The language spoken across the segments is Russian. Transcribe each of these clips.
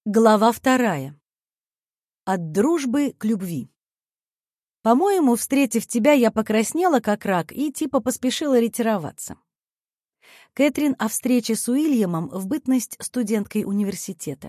Глава 2. От дружбы к любви. По-моему, встретив тебя, я покраснела как рак и типа поспешила ретироваться. Кэтрин о встрече с Уильямом в бытность студенткой университета.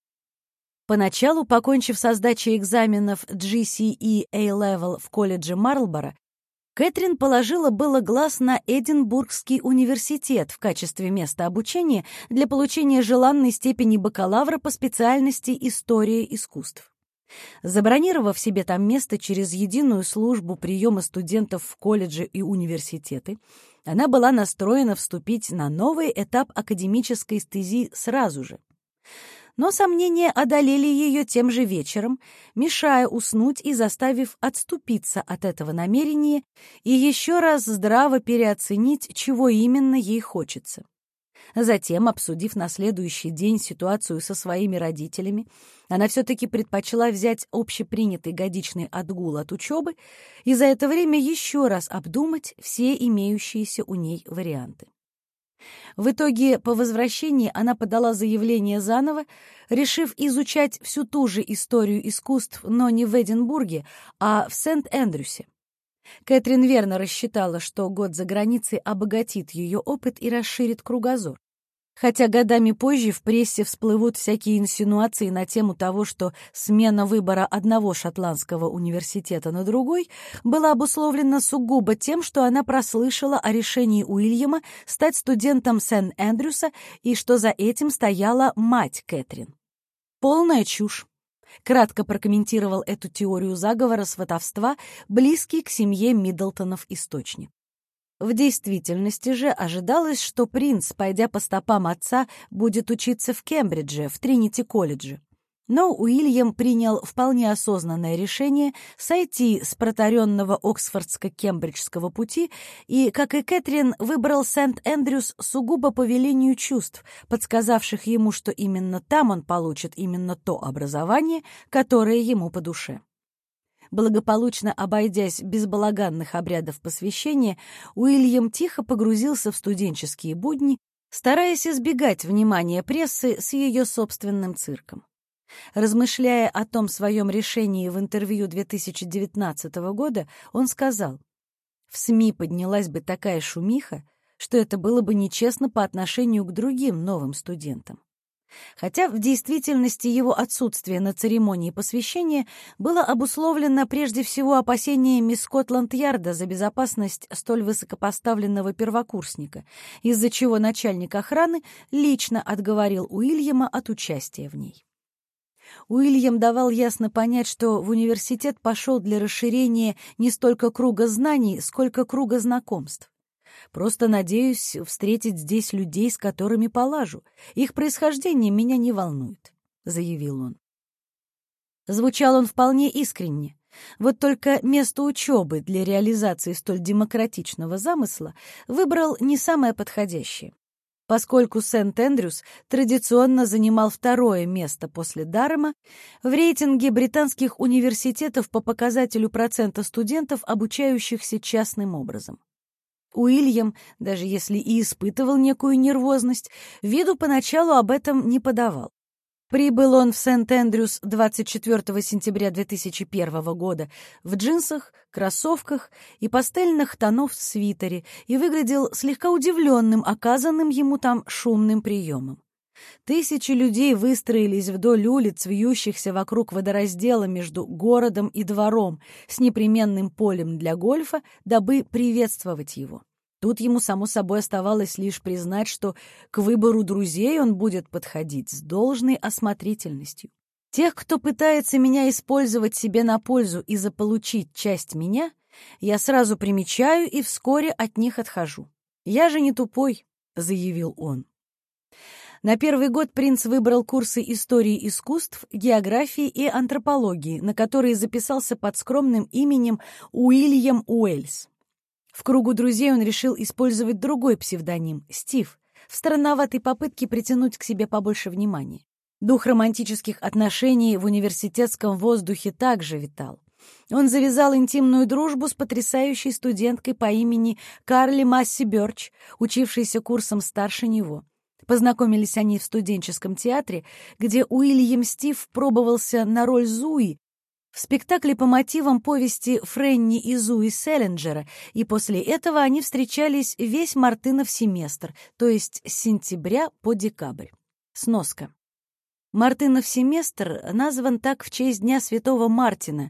Поначалу, покончив со сдачей экзаменов GCE A-Level в колледже Марлборо, Кэтрин положила было глаз на Эдинбургский университет в качестве места обучения для получения желанной степени бакалавра по специальности «История искусств». Забронировав себе там место через единую службу приема студентов в колледжи и университеты, она была настроена вступить на новый этап академической стези сразу же. Но сомнения одолели ее тем же вечером, мешая уснуть и заставив отступиться от этого намерения и еще раз здраво переоценить, чего именно ей хочется. Затем, обсудив на следующий день ситуацию со своими родителями, она все-таки предпочла взять общепринятый годичный отгул от учебы и за это время еще раз обдумать все имеющиеся у ней варианты. В итоге, по возвращении она подала заявление заново, решив изучать всю ту же историю искусств, но не в Эдинбурге, а в Сент-Эндрюсе. Кэтрин верно рассчитала, что год за границей обогатит ее опыт и расширит кругозор. Хотя годами позже в прессе всплывут всякие инсинуации на тему того, что смена выбора одного шотландского университета на другой была обусловлена сугубо тем, что она прослышала о решении Уильяма стать студентом Сент-Эндрюса и что за этим стояла мать Кэтрин. Полная чушь. Кратко прокомментировал эту теорию заговора сватовства близкий к семье Миддлтонов источник. В действительности же ожидалось, что принц, пойдя по стопам отца, будет учиться в Кембридже, в Тринити-колледже. Но Уильям принял вполне осознанное решение сойти с протаренного Оксфордско-Кембриджского пути и, как и Кэтрин, выбрал Сент-Эндрюс сугубо по велению чувств, подсказавших ему, что именно там он получит именно то образование, которое ему по душе. Благополучно обойдясь без балаганных обрядов посвящения, Уильям тихо погрузился в студенческие будни, стараясь избегать внимания прессы с ее собственным цирком. Размышляя о том своем решении в интервью 2019 года, он сказал: «В СМИ поднялась бы такая шумиха, что это было бы нечестно по отношению к другим новым студентам». Хотя в действительности его отсутствие на церемонии посвящения было обусловлено прежде всего опасениями Скотланд-Ярда за безопасность столь высокопоставленного первокурсника, из-за чего начальник охраны лично отговорил Уильяма от участия в ней. Уильям давал ясно понять, что в университет пошел для расширения не столько круга знаний, сколько круга знакомств. «Просто надеюсь встретить здесь людей, с которыми полажу. Их происхождение меня не волнует», — заявил он. Звучал он вполне искренне. Вот только место учебы для реализации столь демократичного замысла выбрал не самое подходящее. Поскольку Сент-Эндрюс традиционно занимал второе место после Дарема в рейтинге британских университетов по показателю процента студентов, обучающихся частным образом. Уильям, даже если и испытывал некую нервозность, виду поначалу об этом не подавал. Прибыл он в Сент-Эндрюс 24 сентября 2001 года в джинсах, кроссовках и пастельных тонов свитере и выглядел слегка удивленным оказанным ему там шумным приемом. Тысячи людей выстроились вдоль улиц, вьющихся вокруг водораздела между городом и двором, с непременным полем для гольфа, дабы приветствовать его. Тут ему, само собой, оставалось лишь признать, что к выбору друзей он будет подходить с должной осмотрительностью. Тех, кто пытается меня использовать себе на пользу и заполучить часть меня, я сразу примечаю и вскоре от них отхожу. «Я же не тупой», — заявил он. На первый год принц выбрал курсы истории искусств, географии и антропологии, на которые записался под скромным именем Уильям Уэльс. В кругу друзей он решил использовать другой псевдоним — Стив, в странноватой попытке притянуть к себе побольше внимания. Дух романтических отношений в университетском воздухе также витал. Он завязал интимную дружбу с потрясающей студенткой по имени Карли Масси Бёрч, учившейся курсом старше него. Познакомились они в студенческом театре, где Уильям Стив пробовался на роль Зуи в спектакле по мотивам повести Фрэнни и Зуи Селлинджера, и после этого они встречались весь Мартынов семестр, то есть с сентября по декабрь. Сноска. Мартынов семестр назван так в честь Дня Святого Мартина,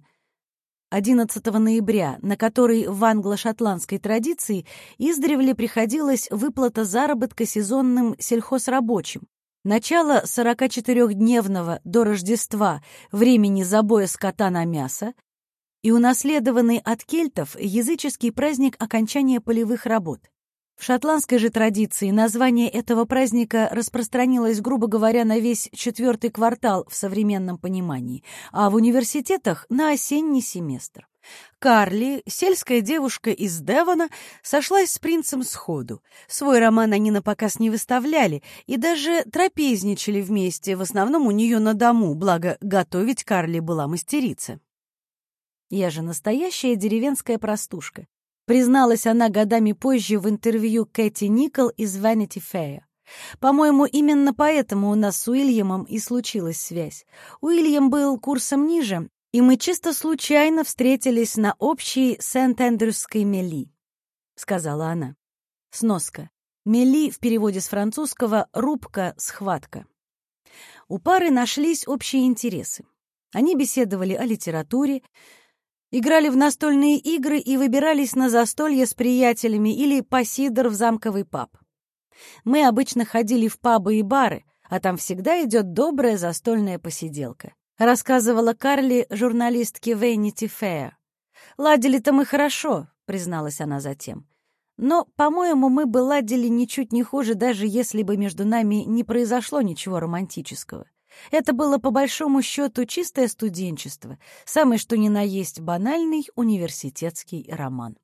11 ноября, на который в англо-шотландской традиции издревле приходилась выплата заработка сезонным сельхозрабочим. Начало 44-дневного до Рождества времени забоя скота на мясо и унаследованный от кельтов языческий праздник окончания полевых работ. В шотландской же традиции название этого праздника распространилось, грубо говоря, на весь 4-й квартал в современном понимании, а в университетах — на осенний семестр. Карли, сельская девушка из Девона, сошлась с принцем сходу. Свой роман они напоказ не выставляли и даже трапезничали вместе, в основном у нее на дому, благо готовить Карли была мастерица. «Я же настоящая деревенская простушка», призналась она годами позже в интервью Кэти Никол из Vanity Fair. «По-моему, именно поэтому у нас с Уильямом и случилась связь. Уильям был курсом ниже, и мы чисто случайно встретились на общей Сент-Эндрюсской мели», — сказала она. Сноска. Мели в переводе с французского «рубка, схватка». У пары нашлись общие интересы. Они беседовали о литературе, играли в настольные игры и выбирались на застолье с приятелями или по сидр в замковый паб. Мы обычно ходили в пабы и бары, а там всегда идет добрая застольная посиделка, рассказывала Карли журналистке Vanity Fair. «Ладили-то мы хорошо», — призналась она затем. «Но, по-моему, мы бы ладили ничуть не хуже, даже если бы между нами не произошло ничего романтического. Это было, по большому счету, чистое студенчество, самый что ни на есть банальный университетский роман».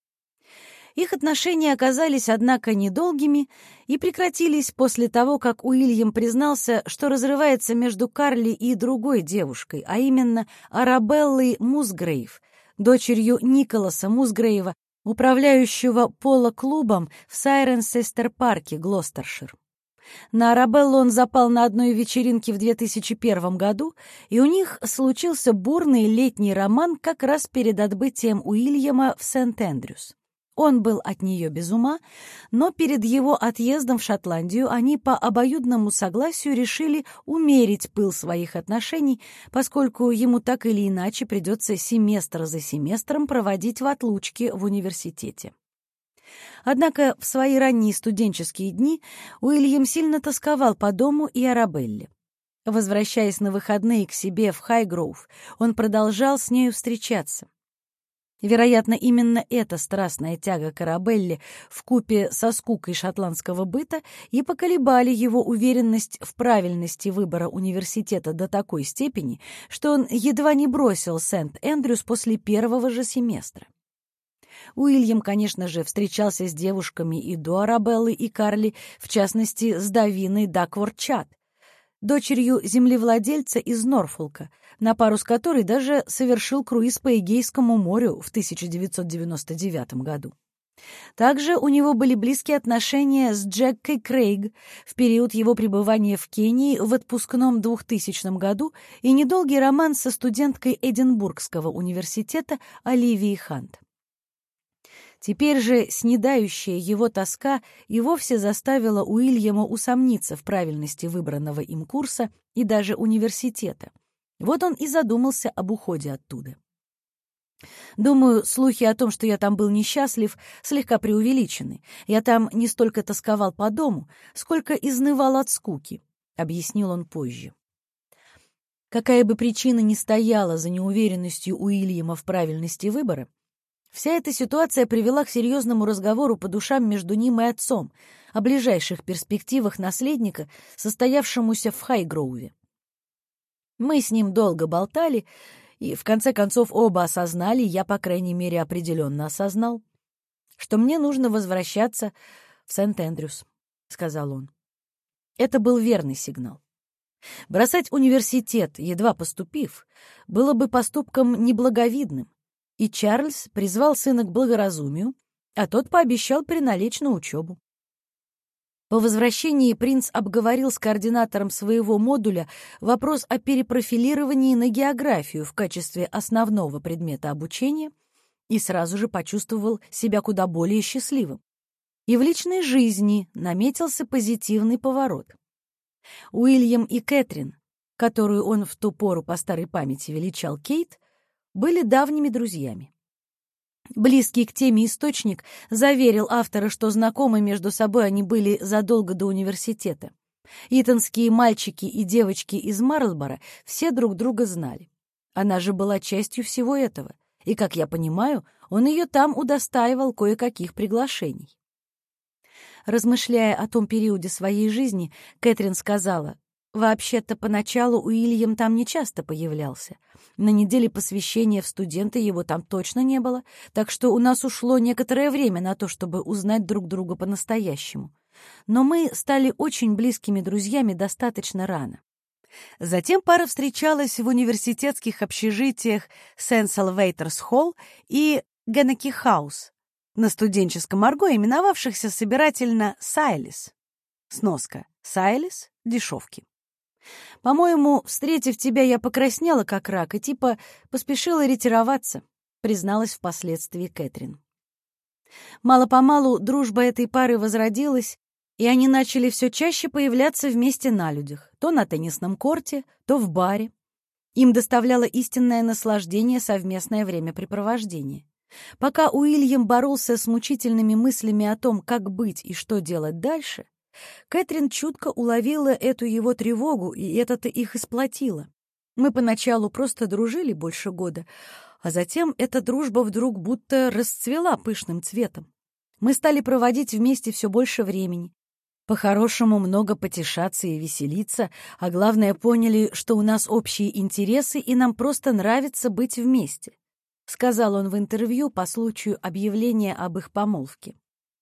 Их отношения оказались, однако, недолгими и прекратились после того, как Уильям признался, что разрывается между Карли и другой девушкой, а именно Арабеллой Мусгрейв, дочерью Николаса Мусгрейва, управляющего поло-клубом в Сайренсестер-парке, Глостершир. На Арабеллу он запал на одной вечеринке в 2001 году, и у них случился бурный летний роман как раз перед отбытием Уильяма в Сент-Эндрюс. Он был от нее без ума, но перед его отъездом в Шотландию они по обоюдному согласию решили умерить пыл своих отношений, поскольку ему так или иначе придется семестр за семестром проводить в отлучке в университете. Однако в свои ранние студенческие дни Уильям сильно тосковал по дому и Арабелле. Возвращаясь на выходные к себе в Хайгроув, он продолжал с нею встречаться. Вероятно, именно эта страстная тяга к Арабелле вкупе со скукой шотландского быта и поколебали его уверенность в правильности выбора университета до такой степени, что он едва не бросил Сент-Эндрюс после первого же семестра. Уильям, конечно же, встречался с девушками и до Арабеллы и Карли, в частности, с Давиной Дакворт-Чат, дочерью землевладельца из Норфолка, на пару с которой даже совершил круиз по Эгейскому морю в 1999 году. Также у него были близкие отношения с Джеккой Крейг в период его пребывания в Кении в отпускном 2000 году и недолгий роман со студенткой Эдинбургского университета Оливией Хант. Теперь же снедающая его тоска и вовсе заставила Уильяма усомниться в правильности выбранного им курса и даже университета. Вот он и задумался об уходе оттуда. «Думаю, слухи о том, что я там был несчастлив, слегка преувеличены. Я там не столько тосковал по дому, сколько изнывал от скуки», — объяснил он позже. Какая бы причина ни стояла за неуверенностью Уильяма в правильности выбора, вся эта ситуация привела к серьезному разговору по душам между ним и отцом о ближайших перспективах наследника, состоявшемуся в Хайгроуве. Мы с ним долго болтали, и в конце концов оба осознали, я, по крайней мере, определенно осознал, что мне нужно возвращаться в Сент-Эндрюс, — сказал он. Это был верный сигнал. Бросать университет, едва поступив, было бы поступком неблаговидным, и Чарльз призвал сына к благоразумию, а тот пообещал приналечь на учебу. По возвращении принц обговорил с координатором своего модуля вопрос о перепрофилировании на географию в качестве основного предмета обучения и сразу же почувствовал себя куда более счастливым. И в личной жизни наметился позитивный поворот. Уильям и Кэтрин, которую он в ту пору по старой памяти величал Кейт, были давними друзьями. Близкий к теме источник заверил автора, что знакомы между собой они были задолго до университета. Итонские мальчики и девочки из Марлсборо все друг друга знали. Она же была частью всего этого, и, как я понимаю, он ее там удостаивал кое-каких приглашений. Размышляя о том периоде своей жизни, Кэтрин сказала: «Вообще-то поначалу Уильям там нечасто появлялся. На неделе посвящения в студенты его там точно не было, так что у нас ушло некоторое время на то, чтобы узнать друг друга по-настоящему. Но мы стали очень близкими друзьями достаточно рано. Затем пара встречалась в университетских общежитиях Сент-Салвейтерс-Холл и Геннеки-хаус, на студенческом арго именовавшихся собирательно «Сайлис». Сноска: «Сайлис» — дешевки. «По-моему, встретив тебя, я покраснела как рак и типа поспешила ретироваться», призналась впоследствии Кэтрин. Мало-помалу дружба этой пары возродилась, и они начали все чаще появляться вместе на людях, то на теннисном корте, то в баре. Им доставляло истинное наслаждение совместное времяпрепровождение. Пока Уильям боролся с мучительными мыслями о том, как быть и что делать дальше, Кэтрин чутко уловила эту его тревогу, и это-то их и сплотило. Мы поначалу просто дружили больше года, а затем эта дружба вдруг будто расцвела пышным цветом. Мы стали проводить вместе все больше времени. По-хорошему много потешаться и веселиться, а главное, поняли, что у нас общие интересы, и нам просто нравится быть вместе», — сказал он в интервью по случаю объявления об их помолвке.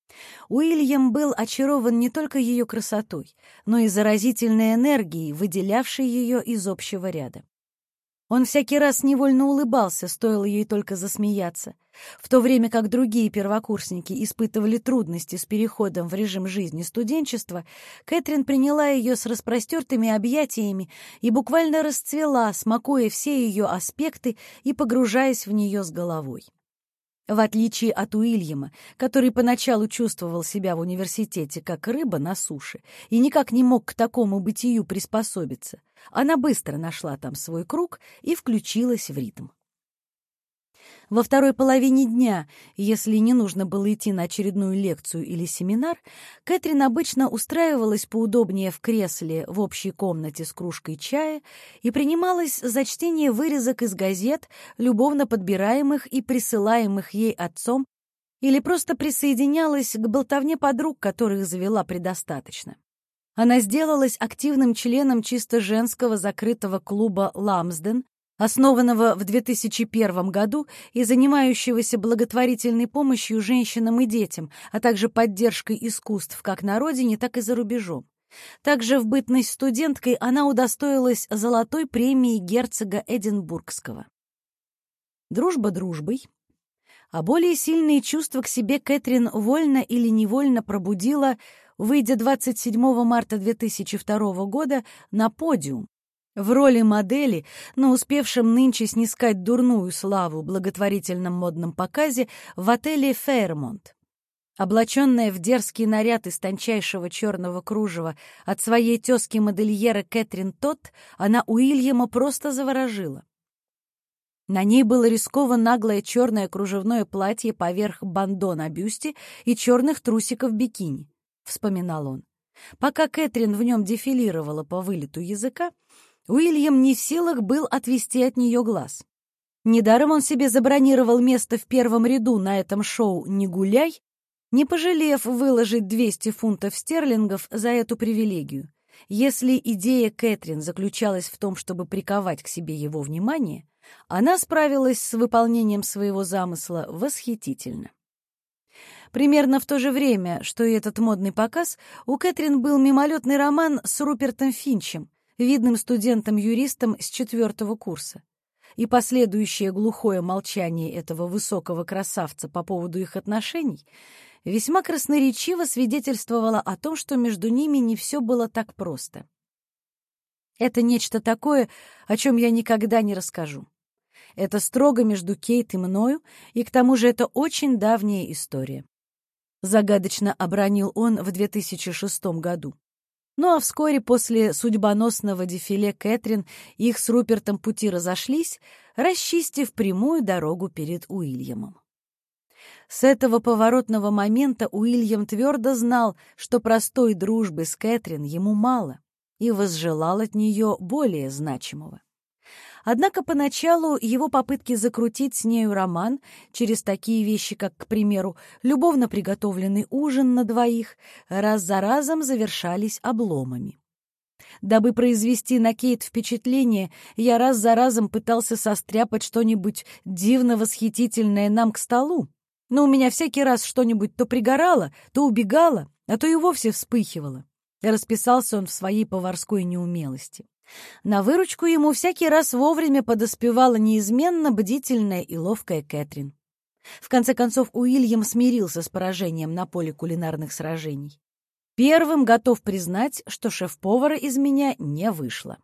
Уильям был очарован не только ее красотой, но и заразительной энергией, выделявшей ее из общего ряда. Он всякий раз невольно улыбался, стоило ей только засмеяться, в то время как другие первокурсники испытывали трудности с переходом в режим жизни студенчества. Кэтрин приняла ее с распростертыми объятиями и буквально расцвела, смакуя все ее аспекты и погружаясь в нее с головой. В отличие от Уильяма, который поначалу чувствовал себя в университете как рыба на суше и никак не мог к такому бытию приспособиться, она быстро нашла там свой круг и включилась в ритм. Во второй половине дня, если не нужно было идти на очередную лекцию или семинар, Кэтрин обычно устраивалась поудобнее в кресле в общей комнате с кружкой чая и принималась за чтение вырезок из газет, любовно подбираемых и присылаемых ей отцом, или просто присоединялась к болтовне подруг, которых завела предостаточно. Она сделалась активным членом чисто женского закрытого клуба «Ламсден», основанного в 2001 году и занимающегося благотворительной помощью женщинам и детям, а также поддержкой искусств как на родине, так и за рубежом. Также в бытность студенткой она удостоилась золотой премии герцога Эдинбургского. Дружба дружбой, а более сильные чувства к себе Кэтрин вольно или невольно пробудила, выйдя 27 марта 2002 года на подиум, в роли модели на успевшем нынче снискать дурную славу благотворительном модном показе в отеле «Фейрмонт». Облаченная в дерзкий наряд из тончайшего черного кружева от своей тезки-модельера Кэтрин Тотт, она Уильяма просто заворожила. На ней было рисково-наглое черное кружевное платье поверх бандо на бюсте и черных трусиков бикини, — вспоминал он. Пока Кэтрин в нем дефилировала по вылету языка, Уильям не в силах был отвести от нее глаз. Недаром он себе забронировал место в первом ряду на этом шоу «Не гуляй», не пожалев выложить 200 фунтов стерлингов за эту привилегию. Если идея Кэтрин заключалась в том, чтобы приковать к себе его внимание, она справилась с выполнением своего замысла восхитительно. Примерно в то же время, что и этот модный показ, у Кэтрин был мимолетный роман с Рупертом Финчем, видным студентом-юристом с 4-го курса. И последующее глухое молчание этого высокого красавца по поводу их отношений весьма красноречиво свидетельствовала о том, что между ними не все было так просто. Это нечто такое, о чем я никогда не расскажу. Это строго между Кейт и мною, и к тому же это очень давняя история. Загадочно обронил он в 2006 году. Ну а вскоре после судьбоносного дефиле Кэтрин их с Рупертом пути разошлись, расчистив прямую дорогу перед Уильямом. С этого поворотного момента Уильям твердо знал, что простой дружбы с Кэтрин ему мало, и возжелал от нее более значимого. Однако поначалу его попытки закрутить с нею роман через такие вещи, как, к примеру, любовно приготовленный ужин на двоих, раз за разом завершались обломами. Дабы произвести на Кейт впечатление, я раз за разом пытался состряпать что-нибудь дивно-восхитительное нам к столу, но у меня всякий раз что-нибудь то пригорало, то убегало, а то и вовсе вспыхивало. Расписался он в своей поварской неумелости. На выручку ему всякий раз вовремя подоспевала неизменно бдительная и ловкая Кэтрин. В конце концов, Уильям смирился с поражением на поле кулинарных сражений. Первым готов признать, что шеф-повара из меня не вышло.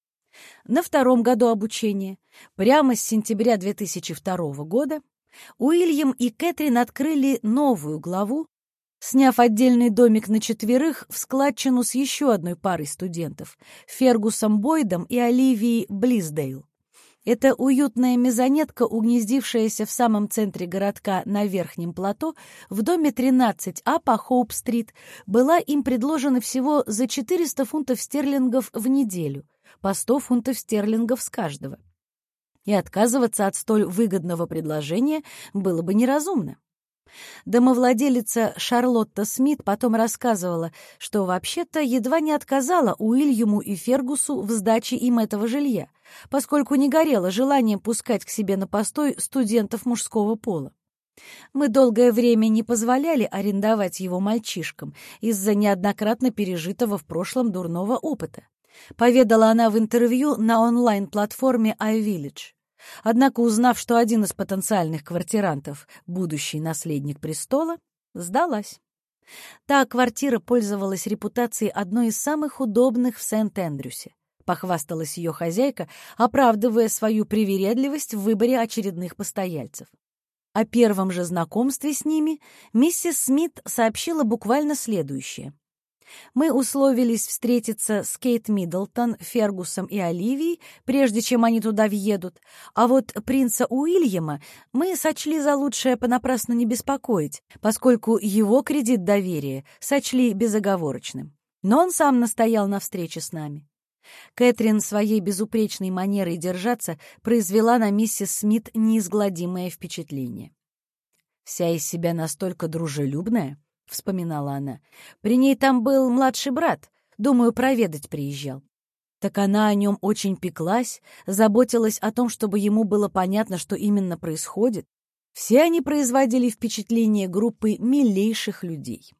На втором году обучения, прямо с сентября 2002 года, Уильям и Кэтрин открыли новую главу, сняв отдельный домик на 4 в складчину с еще одной парой студентов — Фергусом Бойдом и Оливией Близдейл. Эта уютная мезонетка, угнездившаяся в самом центре городка на Верхнем плато, в доме 13А по Хоуп-стрит, была им предложена всего за 400 фунтов стерлингов в неделю, по 100 фунтов стерлингов с каждого. И отказываться от столь выгодного предложения было бы неразумно. Домовладелица Шарлотта Смит потом рассказывала, что вообще-то едва не отказала Уильяму и Фергусу в сдаче им этого жилья, поскольку не горело желанием пускать к себе на постой студентов мужского пола. Мы долгое время не позволяли арендовать его мальчишкам из-за неоднократно пережитого в прошлом дурного опыта, поведала она в интервью на онлайн-платформе iVillage. Однако, узнав, что один из потенциальных квартирантов — будущий наследник престола, сдалась. Та квартира пользовалась репутацией одной из самых удобных в Сент-Эндрюсе, похвасталась ее хозяйка, оправдывая свою привередливость в выборе очередных постояльцев. О первом же знакомстве с ними миссис Смит сообщила буквально следующее. Мы условились встретиться с Кейт Миддлтон, Фергусом и Оливией, прежде чем они туда въедут, а вот принца Уильяма мы сочли за лучшее понапрасну не беспокоить, поскольку его кредит доверия сочли безоговорочным. Но он сам настоял на встрече с нами. Кэтрин своей безупречной манерой держаться произвела на миссис Смит неизгладимое впечатление. «Вся из себя настолько дружелюбная», — вспоминала она. «При ней там был младший брат, думаю, проведать приезжал. Так она о нем очень пеклась, заботилась о том, чтобы ему было понятно, что именно происходит. Все они производили впечатление группы милейших людей».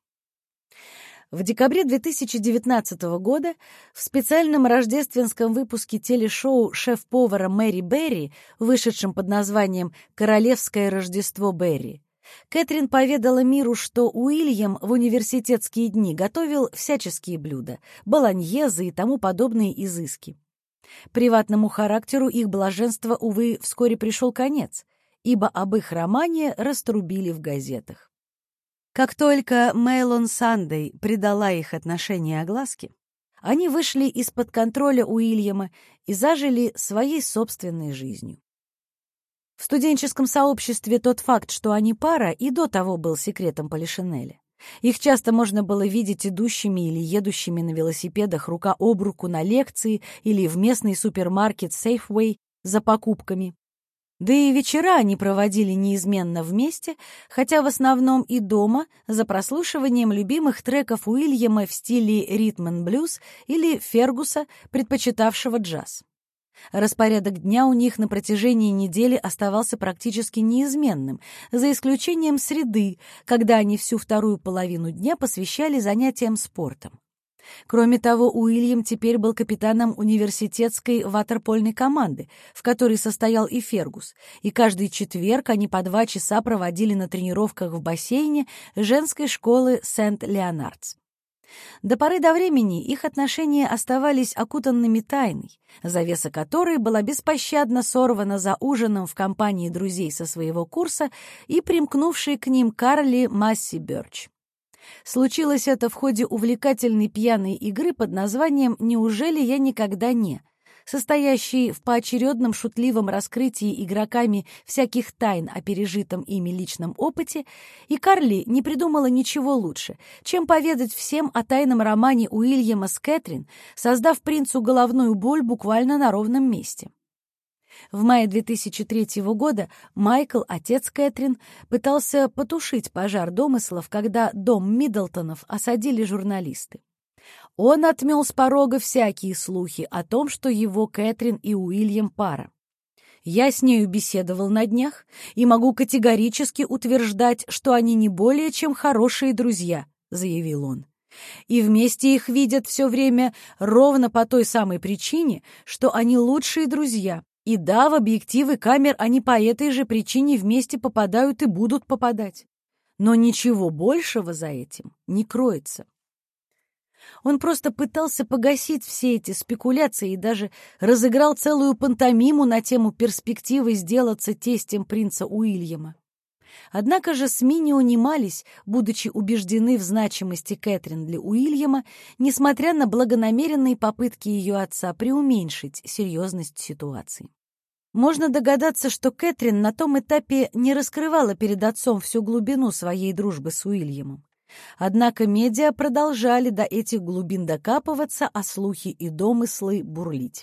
В декабре 2019 года в специальном рождественском выпуске телешоу шеф-повара Мэри Берри, вышедшем под названием «Королевское Рождество Берри», Кэтрин поведала миру, что Уильям в университетские дни готовил всяческие блюда, болоньезы и тому подобные изыски. Приватному характеру их блаженства, увы, вскоре пришел конец, ибо об их романе раструбили в газетах. Как только Mail on Sunday придала их отношения огласке, они вышли из-под контроля Уильяма и зажили своей собственной жизнью. В студенческом сообществе тот факт, что они пара, и до того был секретом полишинеля. Их часто можно было видеть идущими или едущими на велосипедах рука об руку на лекции или в местный супермаркет Safeway за покупками. Да и вечера они проводили неизменно вместе, хотя в основном и дома, за прослушиванием любимых треков Уильяма в стиле ритм-н-блюз или Фергуса, предпочитавшего джаз. Распорядок дня у них на протяжении недели оставался практически неизменным, за исключением среды, когда они всю вторую половину дня посвящали занятиям спортом. Кроме того, Уильям теперь был капитаном университетской ватерпольной команды, в которой состоял и Фергус, и каждый четверг они по 2 часа проводили на тренировках в бассейне женской школы Сент-Леонардс. До поры до времени их отношения оставались окутанными тайной, завеса которой была беспощадно сорвана за ужином в компании друзей со своего курса и примкнувшей к ним Карли Масси Бёрч. Случилось это в ходе увлекательной пьяной игры под названием «Неужели я никогда не?», состоящей в поочередном шутливом раскрытии игроками всяких тайн о пережитом ими личном опыте, и Карли не придумала ничего лучше, чем поведать всем о тайном романе Уильяма с Кэтрин, создав принцу головную боль буквально на ровном месте. В мае 2003 года Майкл, отец Кэтрин, пытался потушить пожар домыслов, когда дом Миддлтонов осадили журналисты. Он отмел с порога всякие слухи о том, что его Кэтрин и Уильям пара. «Я с нею беседовал на днях и могу категорически утверждать, что они не более чем хорошие друзья», — заявил он. «И вместе их видят все время ровно по той самой причине, что они лучшие друзья. И да, в объективы камер они по этой же причине вместе попадают и будут попадать. Но ничего большего за этим не кроется». Он просто пытался погасить все эти спекуляции и даже разыграл целую пантомиму на тему перспективы сделаться тестем принца Уильяма. Однако же СМИ не унимались, будучи убеждены в значимости Кэтрин для Уильяма, несмотря на благонамеренные попытки ее отца преуменьшить серьезность ситуации. Можно догадаться, что Кэтрин на том этапе не раскрывала перед отцом всю глубину своей дружбы с Уильямом. Однако медиа продолжали до этих глубин докапываться, а слухи и домыслы бурлить.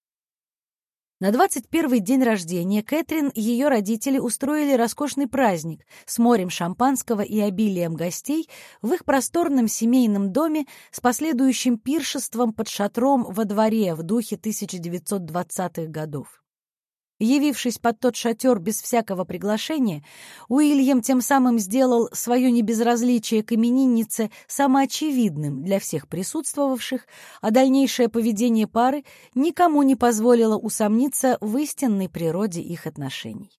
На 21-й день рождения Кэтрин и ее родители устроили роскошный праздник с морем шампанского и обилием гостей в их просторном семейном доме с последующим пиршеством под шатром во дворе в духе 1920-х годов. Явившись под тот шатер без всякого приглашения, Уильям тем самым сделал свое небезразличие к имениннице самоочевидным для всех присутствовавших, а дальнейшее поведение пары никому не позволило усомниться в истинной природе их отношений.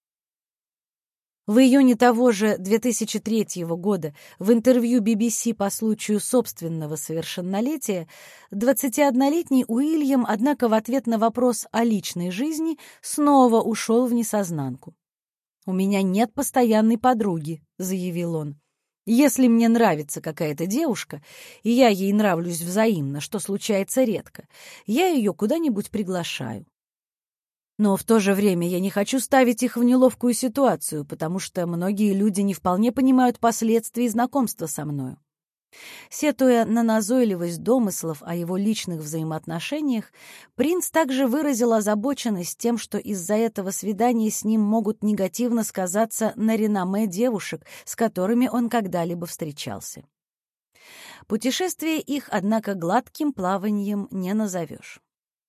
В июне того же 2003 года в интервью BBC по случаю собственного совершеннолетия 21-летний Уильям, однако, в ответ на вопрос о личной жизни снова ушел в несознанку. «У меня нет постоянной подруги», — заявил он. «Если мне нравится какая-то девушка, и я ей нравлюсь взаимно, что случается редко, я ее куда-нибудь приглашаю. Но в то же время я не хочу ставить их в неловкую ситуацию, потому что многие люди не вполне понимают последствий знакомства со мною». Сетуя на назойливость домыслов о его личных взаимоотношениях, принц также выразил озабоченность тем, что из-за этого свидания с ним могут негативно сказаться на реноме девушек, с которыми он когда-либо встречался. Путешествие их, однако, гладким плаванием не назовешь.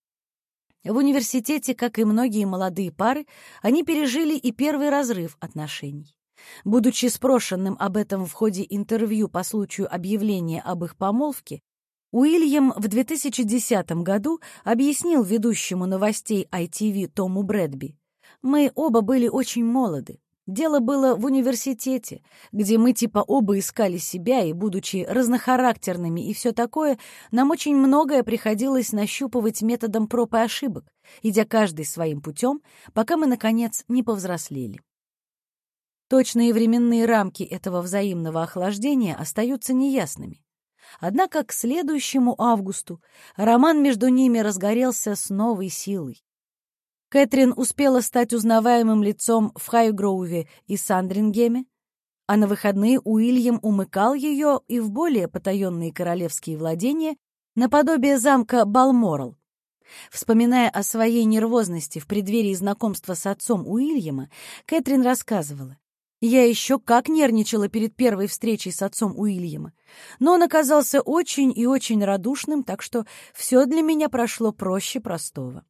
В университете, как и многие молодые пары, они пережили и первый разрыв отношений. Будучи спрошенным об этом в ходе интервью по случаю объявления об их помолвке, Уильям в 2010 году объяснил ведущему новостей ITV Тому Брэдби: «Мы оба были очень молоды. Дело было в университете, где мы типа оба искали себя, и, будучи разнохарактерными и все такое, нам очень многое приходилось нащупывать методом проб и ошибок, идя каждый своим путем, пока мы, наконец, не повзрослели». Точные временные рамки этого взаимного охлаждения остаются неясными. Однако к следующему августу роман между ними разгорелся с новой силой. Кэтрин успела стать узнаваемым лицом в Хайгроуве и Сандрингеме, а на выходные Уильям умыкал ее и в более потаенные королевские владения наподобие замка Балморал. Вспоминая о своей нервозности в преддверии знакомства с отцом Уильяма, Кэтрин рассказывала: «Я еще как нервничала перед первой встречей с отцом Уильяма, но он оказался очень и очень радушным, так что все для меня прошло проще простого».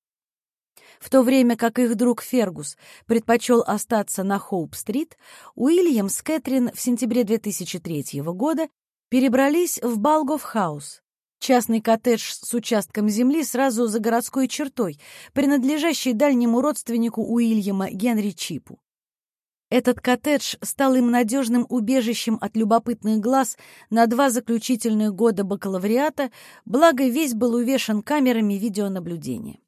В то время как их друг Фергус предпочел остаться на Хоуп-стрит, Уильям с Кэтрин в сентябре 2003 года перебрались в Балгов-хаус, частный коттедж с участком земли сразу за городской чертой, принадлежащий дальнему родственнику Уильяма Генри Чипу. Этот коттедж стал им надежным убежищем от любопытных глаз на 2 заключительных года бакалавриата, благо весь был увешан камерами видеонаблюдения.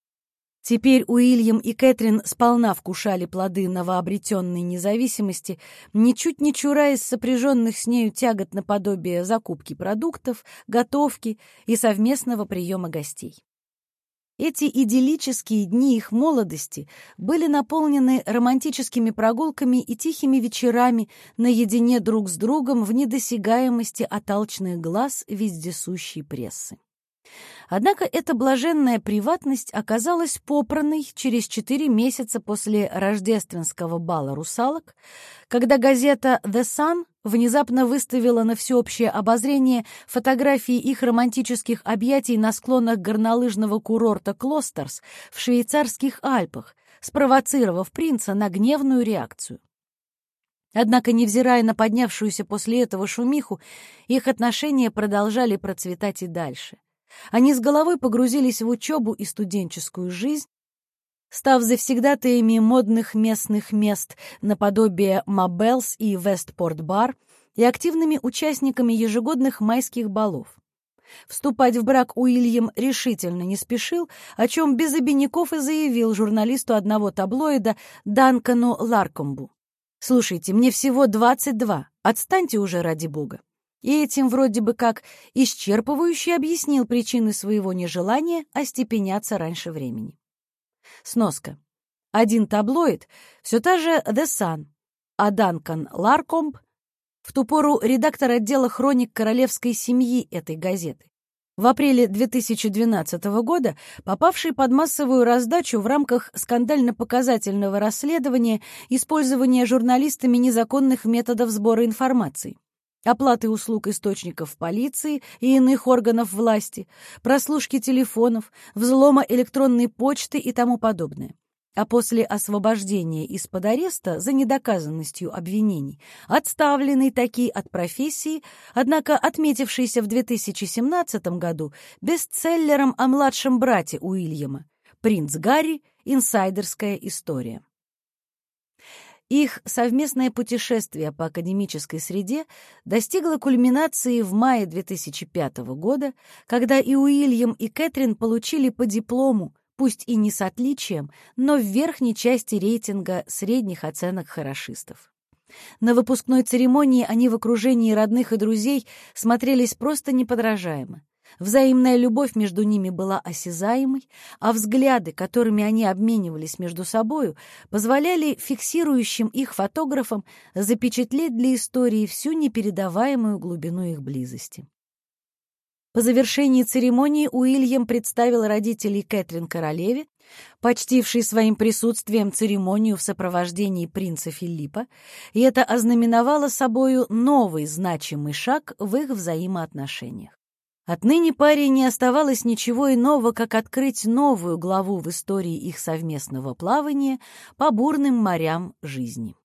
Теперь Уильям и Кэтрин сполна вкушали плоды новообретенной независимости, ничуть не чураясь сопряженных с нею тягот наподобие закупки продуктов, готовки и совместного приема гостей. Эти идиллические дни их молодости были наполнены романтическими прогулками и тихими вечерами наедине друг с другом в недосягаемости от алчных глаз вездесущей прессы. Однако эта блаженная приватность оказалась попранной через 4 месяца после рождественского бала русалок, когда газета «The Sun» внезапно выставила на всеобщее обозрение фотографии их романтических объятий на склонах горнолыжного курорта Клостерс в швейцарских Альпах, спровоцировав принца на гневную реакцию. Однако, невзирая на поднявшуюся после этого шумиху, их отношения продолжали процветать и дальше. Они с головой погрузились в учебу и студенческую жизнь, став завсегдатаями модных местных мест наподобие Мабелс и Вестпорт-бар и активными участниками ежегодных майских балов. Вступать в брак Уильям решительно не спешил, о чем без обиняков и заявил журналисту одного таблоида Данкану Ларкомбу. «Слушайте, мне всего 22, отстаньте уже ради бога». И этим вроде бы как исчерпывающе объяснил причины своего нежелания остепеняться раньше времени. Сноска. Один таблоид — все та же The Sun, а Данкан Ларкомб — в ту пору редактор отдела хроник королевской семьи этой газеты. В апреле 2012 года попавший под массовую раздачу в рамках скандально-показательного расследования использования журналистами незаконных методов сбора информации, оплаты услуг источников полиции и иных органов власти, прослушки телефонов, взлома электронной почты и тому подобное. А после освобождения из-под ареста за недоказанностью обвинений, отставленный таки от профессии, однако отметившийся в 2017 году бестселлером о младшем брате Уильяма «Принц Гарри. Инсайдерская история». Их совместное путешествие по академической среде достигло кульминации в мае 2005 года, когда и Уильям, и Кэтрин получили по диплому, пусть и не с отличием, но в верхней части рейтинга средних оценок хорошистов. На выпускной церемонии они в окружении родных и друзей смотрелись просто неподражаемо. Взаимная любовь между ними была осязаемой, а взгляды, которыми они обменивались между собою, позволяли фиксирующим их фотографам запечатлеть для истории всю непередаваемую глубину их близости. По завершении церемонии Уильям представил родителей Кэтрин королеве, почтившей своим присутствием церемонию в сопровождении принца Филиппа, и это ознаменовало собою новый значимый шаг в их взаимоотношениях. Отныне паре не оставалось ничего иного, как открыть новую главу в истории их совместного плавания по бурным морям жизни.